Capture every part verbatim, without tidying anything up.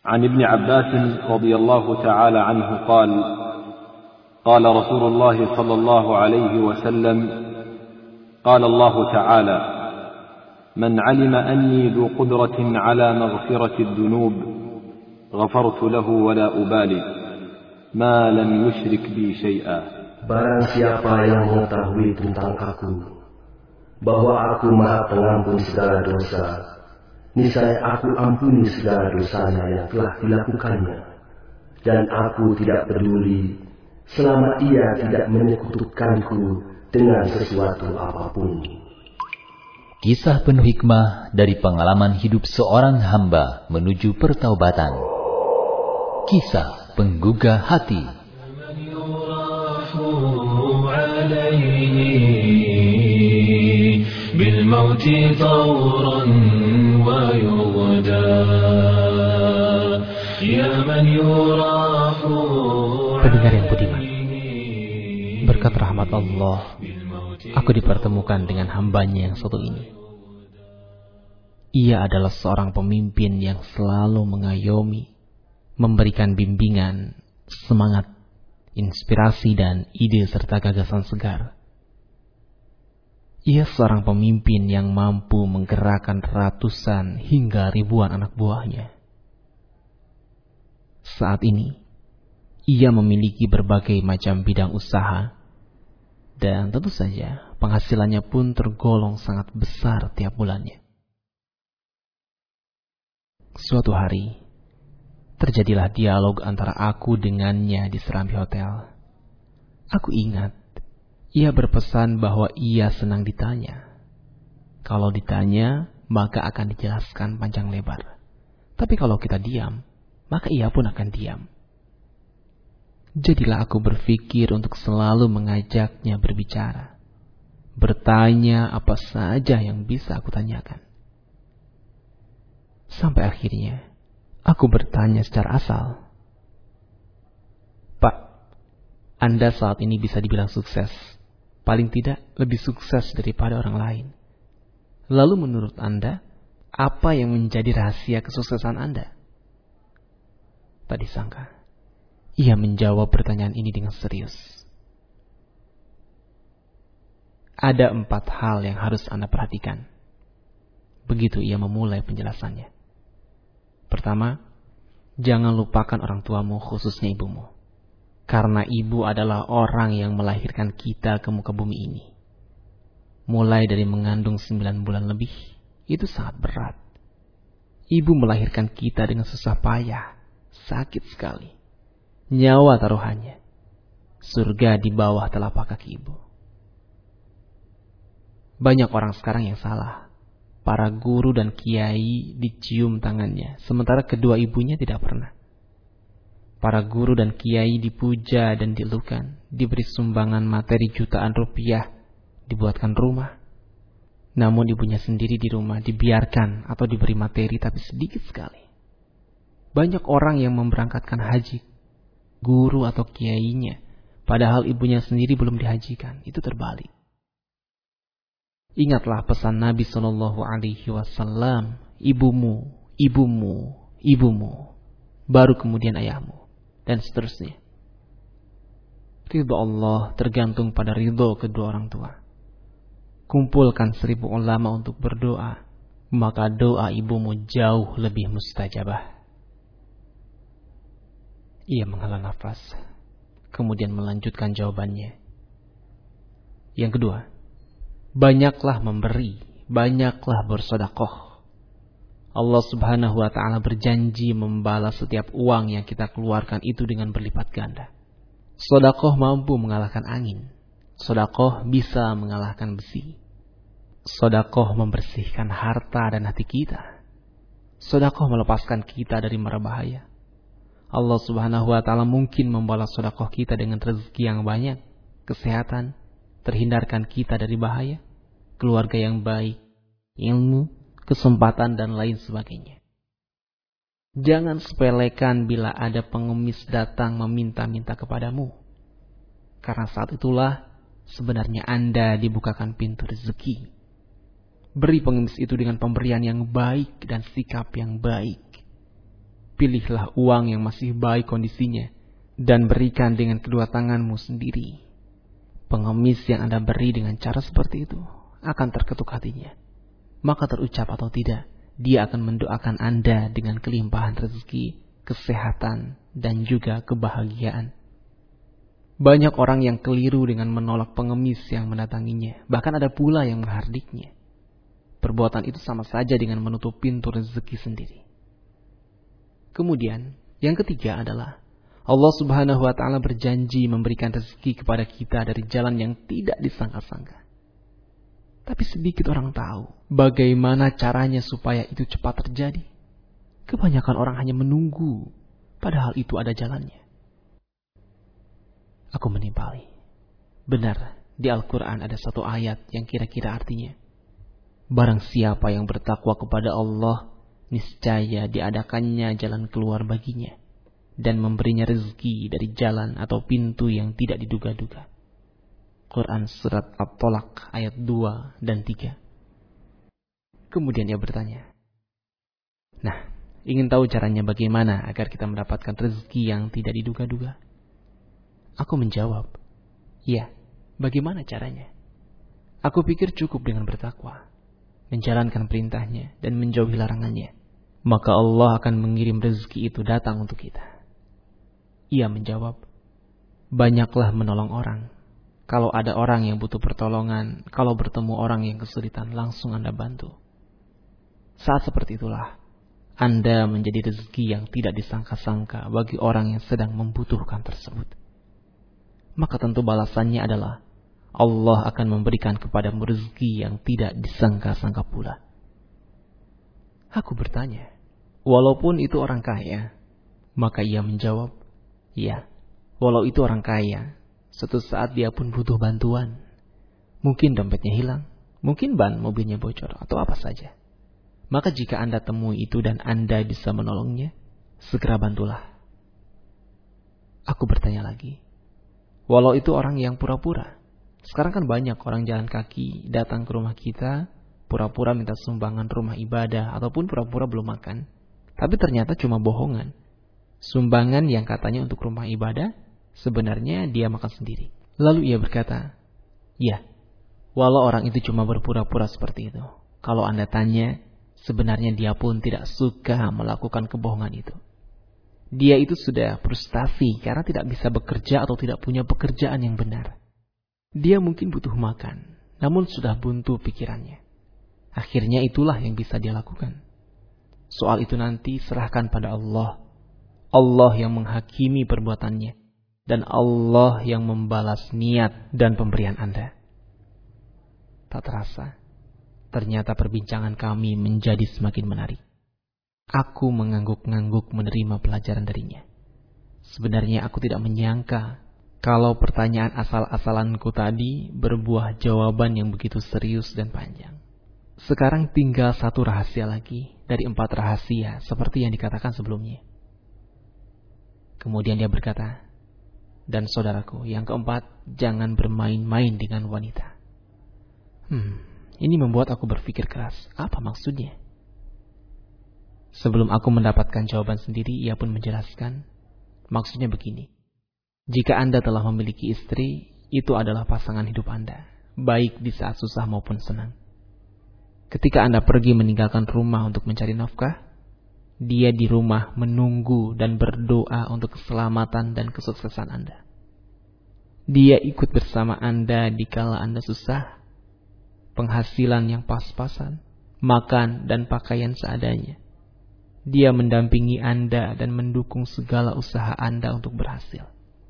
عن ابن عباس رضي الله تعالى عنه قال قال رسول الله صلى الله عليه وسلم قال الله تعالى من علم أني ذو قدرة على مغفرة الذنوب غفرت له ولا أبالي ما لم يشرك بي شيئا. Barang siapa yang mengetahui tentang aku, bahwa aku maha pengampun segala dosa, niscaya aku ampuni segala dosanya yang telah dilakukannya, dan aku tidak peduli selama ia tidak menyekutukanku dengan sesuatu apapun. Kisah penuh hikmah dari pengalaman hidup seorang hamba menuju pertaubatan. Kisah penggugah hati. Pendengar yang budiman, berkat rahmat Allah, aku dipertemukan dengan hambanya yang satu ini. Ia adalah seorang pemimpin yang selalu mengayomi, memberikan bimbingan, semangat, inspirasi dan ide serta gagasan segar. Ia seorang pemimpin yang mampu menggerakkan ratusan hingga ribuan anak buahnya. Saat ini, ia memiliki berbagai macam bidang usaha, dan tentu saja penghasilannya pun tergolong sangat besar tiap bulannya. Suatu hari, terjadilah dialog antara aku dengannya di serambi hotel. Aku ingat, ia berpesan bahwa ia senang ditanya. Kalau ditanya, maka akan dijelaskan panjang lebar. Tapi kalau kita diam, maka ia pun akan diam. Jadilah aku berpikir untuk selalu mengajaknya berbicara, bertanya apa saja yang bisa aku tanyakan. Sampai akhirnya, aku bertanya secara asal. Pak, Anda saat ini bisa dibilang sukses. Paling tidak lebih sukses daripada orang lain. Lalu menurut Anda, apa yang menjadi rahasia kesuksesan Anda? Tak disangka, ia menjawab pertanyaan ini dengan serius. Ada empat hal yang harus Anda perhatikan. Begitu ia memulai penjelasannya. Pertama, jangan lupakan orang tuamu, khususnya ibumu. Karena ibu adalah orang yang melahirkan kita ke muka bumi ini. Mulai dari mengandung sembilan bulan lebih, itu sangat berat. Ibu melahirkan kita dengan susah payah, sakit sekali. Nyawa taruhannya. Surga di bawah telapak kaki ibu. Banyak orang sekarang yang salah. Para guru dan kiai dicium tangannya, sementara kedua ibunya tidak pernah. Para guru dan kiai dipuja dan dielukan, diberi sumbangan materi jutaan rupiah, dibuatkan rumah. Namun ibunya sendiri di rumah dibiarkan atau diberi materi tapi sedikit sekali. Banyak orang yang memberangkatkan haji, guru atau kiainya, padahal ibunya sendiri belum dihajikan. Itu terbalik. Ingatlah pesan Nabi Shallallahu Alaihi Wasallam, ibumu, ibumu, ibumu, baru kemudian ayahmu. Dan seterusnya. Ridho Allah tergantung pada ridho kedua orang tua. Kumpulkan seribu ulama untuk berdoa, maka doa ibumu jauh lebih mustajabah. Ia menghela nafas, kemudian melanjutkan jawabannya. Yang kedua, banyaklah memberi, banyaklah bersedekah. Allah Subhanahu wa ta'ala berjanji membalas setiap uang yang kita keluarkan itu dengan berlipat ganda. Sedekah mampu mengalahkan angin. Sedekah bisa mengalahkan besi. Sedekah membersihkan harta dan hati kita. Sedekah melepaskan kita dari mara bahaya. Allah Subhanahu wa ta'ala mungkin membalas sedekah kita dengan rezeki yang banyak, kesehatan, terhindarkan kita dari bahaya, keluarga yang baik, ilmu, kesempatan dan lain sebagainya. Jangan sepelekan bila ada pengemis datang meminta-minta kepadamu. Karena saat itulah sebenarnya Anda dibukakan pintu rezeki. Beri pengemis itu dengan pemberian yang baik dan sikap yang baik. pilihlah uang yang masih baik kondisinya dan berikan dengan kedua tanganmu sendiri. Pengemis yang Anda beri dengan cara seperti itu akan terketuk hatinya. Maka terucap atau tidak, dia akan mendoakan Anda dengan kelimpahan rezeki, kesehatan, dan juga kebahagiaan. Banyak orang yang keliru dengan menolak pengemis yang mendatanginya. Bahkan ada pula yang menghardiknya. Perbuatan itu sama saja dengan menutup pintu rezeki sendiri. Kemudian, yang ketiga adalah Allah Subhanahu wa Ta'ala berjanji memberikan rezeki kepada kita dari jalan yang tidak disangka-sangka. Tapi sedikit orang tahu bagaimana caranya supaya itu cepat terjadi. Kebanyakan orang hanya menunggu, padahal itu ada jalannya. Aku menimpali. Benar, di Al-Quran ada satu ayat yang kira-kira artinya, barang siapa yang bertakwa kepada Allah, niscaya diadakannya jalan keluar baginya dan memberinya rezeki dari jalan atau pintu yang tidak diduga-duga. Quran surat At-Tolak ayat dua dan tiga. Kemudian dia bertanya, nah, ingin tahu caranya bagaimana agar kita mendapatkan rezeki yang tidak diduga-duga? Aku menjawab, ya, bagaimana caranya? Aku pikir cukup dengan bertakwa, menjalankan perintahnya dan menjauhi larangannya. Maka Allah akan mengirim rezeki itu datang untuk kita. Ia menjawab, banyaklah menolong orang. Kalau ada orang yang butuh pertolongan, kalau bertemu orang yang kesulitan, langsung Anda bantu. Saat seperti itulah Anda menjadi rezeki yang tidak disangka-sangka bagi orang yang sedang membutuhkan tersebut. Maka tentu balasannya adalah Allah akan memberikan kepadamu rezeki yang tidak disangka-sangka pula. Aku bertanya, walaupun itu orang kaya? Maka ia menjawab, ya, walau itu orang kaya, suatu saat dia pun butuh bantuan. Mungkin dompetnya hilang, mungkin ban mobilnya bocor, atau apa saja. Maka jika Anda temui itu dan Anda bisa menolongnya, segera bantulah. Aku bertanya lagi, walau itu orang yang pura-pura. Sekarang kan banyak orang jalan kaki datang ke rumah kita, pura-pura minta sumbangan rumah ibadah, ataupun pura-pura belum makan. Tapi ternyata cuma bohongan. Sumbangan yang katanya untuk rumah ibadah, sebenarnya dia makan sendiri. Lalu ia berkata, ya, walau orang itu cuma berpura-pura seperti itu, kalau Anda tanya, sebenarnya dia pun tidak suka melakukan kebohongan itu. Dia itu sudah frustasi karena tidak bisa bekerja atau tidak punya pekerjaan yang benar. Dia mungkin butuh makan, namun sudah buntu pikirannya. Akhirnya itulah yang bisa dia lakukan. Soal itu nanti serahkan pada Allah. Allah yang menghakimi perbuatannya. Dan Allah yang membalas niat dan pemberian Anda. Tak terasa, ternyata perbincangan kami menjadi semakin menarik. Aku mengangguk-ngangguk menerima pelajaran darinya. Sebenarnya aku tidak menyangka kalau pertanyaan asal-asalanku tadi berbuah jawaban yang begitu serius dan panjang. Sekarang tinggal satu rahasia lagi dari empat rahasia seperti yang dikatakan sebelumnya. Kemudian dia berkata, dan saudaraku, yang keempat, jangan bermain-main dengan wanita. Hmm, ini membuat aku berpikir keras. Apa maksudnya? Sebelum aku mendapatkan jawaban sendiri, ia pun menjelaskan. Maksudnya begini. Jika Anda telah memiliki istri, itu adalah pasangan hidup Anda, baik di saat susah maupun senang. Ketika Anda pergi meninggalkan rumah untuk mencari nafkah, dia di rumah menunggu dan berdoa untuk keselamatan dan kesuksesan Anda. Dia ikut bersama Anda di kala Anda susah, penghasilan yang pas-pasan, makan dan pakaian seadanya. Dia mendampingi Anda dan mendukung segala usaha Anda untuk berhasil.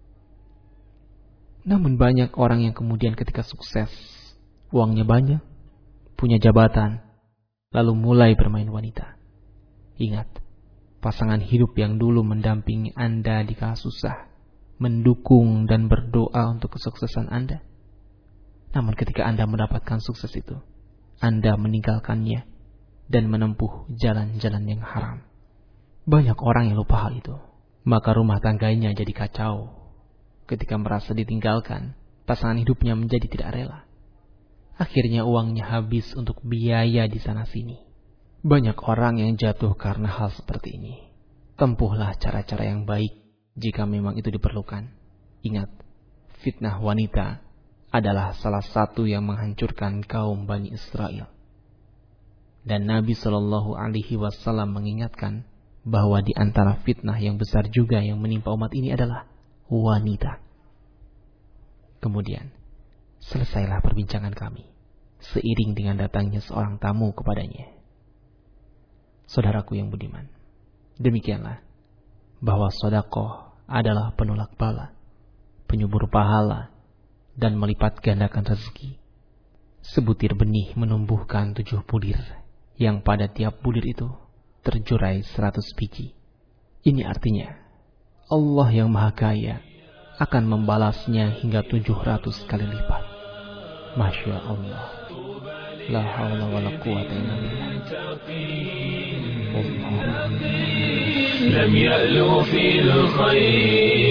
Namun banyak orang yang kemudian ketika sukses, uangnya banyak, punya jabatan, lalu mulai bermain wanita. Ingat, pasangan hidup yang dulu mendampingi Anda di kala susah, mendukung dan berdoa untuk kesuksesan Anda. Namun ketika Anda mendapatkan sukses itu, Anda meninggalkannya dan menempuh jalan-jalan yang haram. Banyak orang yang lupa hal itu, maka rumah tangganya jadi kacau. Ketika merasa ditinggalkan, pasangan hidupnya menjadi tidak rela. Akhirnya uangnya habis untuk biaya di sana sini. Banyak orang yang jatuh karena hal seperti ini. tempuhlah cara-cara yang baik jika memang itu diperlukan. Ingat, fitnah wanita adalah salah satu yang menghancurkan kaum Bani Israel. Dan Nabi Shallallahu Alaihi Wasallam mengingatkan bahwa di antara fitnah yang besar juga yang menimpa umat ini adalah wanita. Kemudian, selesailah perbincangan kami seiring dengan datangnya seorang tamu kepadanya. Saudaraku yang budiman, demikianlah bahwa sedekah adalah penolak bala, penyubur pahala, dan melipat gandakan rezeki. Sebutir benih menumbuhkan tujuh bulir, yang pada tiap bulir itu terjurai seratus biji. Ini artinya Allah yang Maha Kaya akan membalasnya hingga tujuh ratus kali lipat. Masya Allah. La hawla wa la quwwata illa billah. Lam ya'lu fil khair